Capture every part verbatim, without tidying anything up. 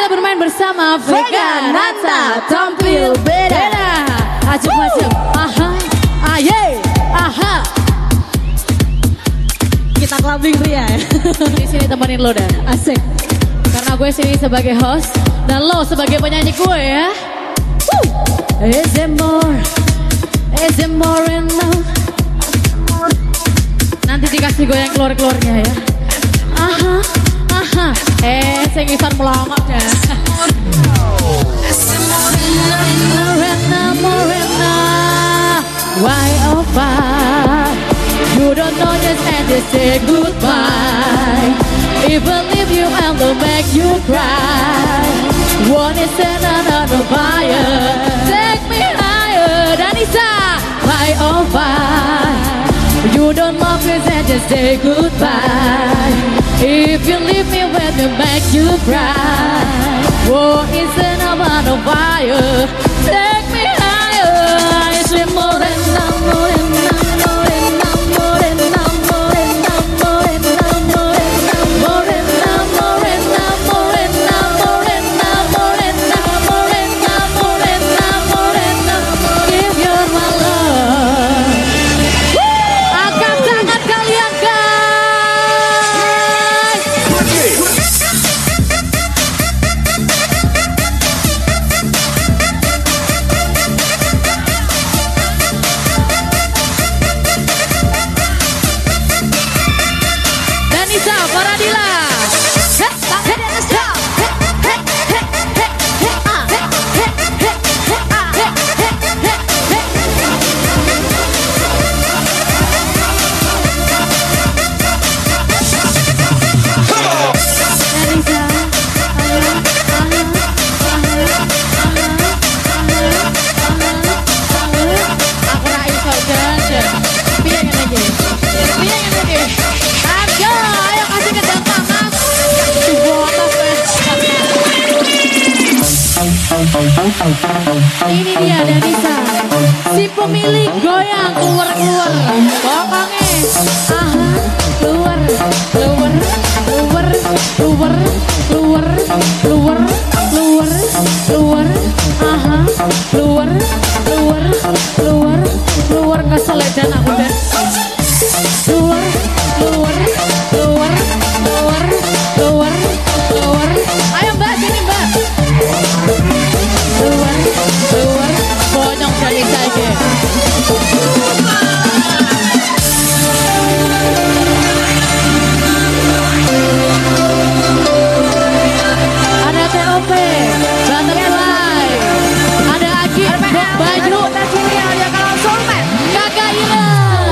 bermain bersama Vega Nata tampil beda. Ajib-ajib, aha, aye, aha. Kita clubbing Ria ya. Di sini temenin lo dah. Asik. Karena gue sini sebagai host dan lo sebagai penyanyi gue ya. Woo. Is it more? Is it more enough? Nanti dikasih goyang keluar-keluarnya ya. Aha, aha. Eh, sing isan melongok dah. Morena, morena, why oh why? You don't know just and just say goodbye. Even if you ever make you cry, one is another fire. Take me higher, Danisa. Why oh why? You don't love me and just say goodbye. If you leave me when you make you cry, one is another fire. Take me higher. It's more than more than ini dia Danisa, si pemilik goyang keluar-keluar. Pokoknya, aha, keluar, keluar, keluar, keluar, keluar, keluar, keluar, keluar, aha, keluar, keluar, keluar, keluar ke seledan aku deh. Keluar, keluar, keluar, keluar, keluar, keluar. Ayo mbak, sini mbak. Keluar, keluar, bonyong dari saja. Ada T O P, Butterfly, ada Aki, Baju, ya kalau soulmate, Kakak Ira.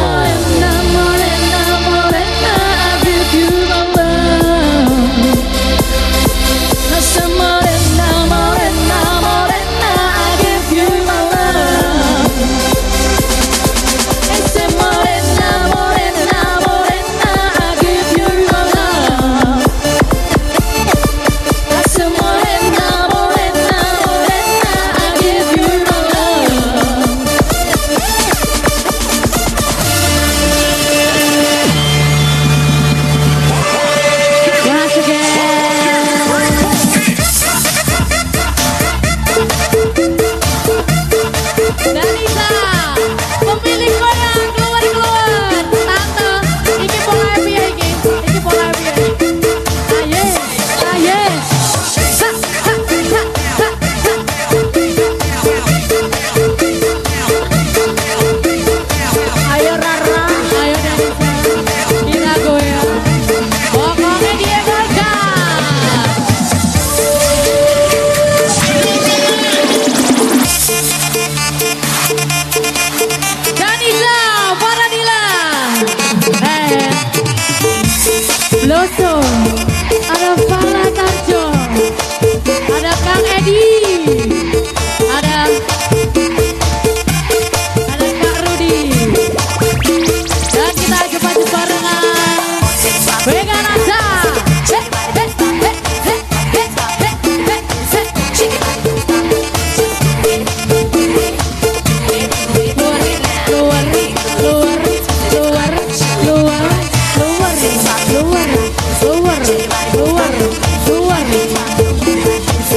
Loso, ada Farah Tarjo, ada Kang Edi, ada ada Kak Rudi, dan kita jumpa barengan Vega Nata. Keluar, keluar, keluar, keluar, keluar, keluar, keluar, keluar, keluar, keluar.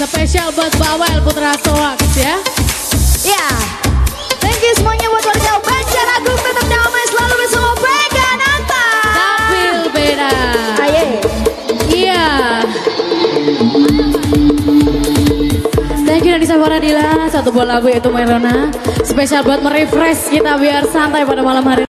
spesial buat Bawel Putra Soak ya. Ya, thank you semuanya buat warga Banjarmasin, tetap damai selalu bersama Vega Nanta. Tampil beda. Aye. Iya. Thank you Nandisa Faradila, satu buah lagu yaitu Merona. Spesial buat merefresh kita biar santai pada malam hari.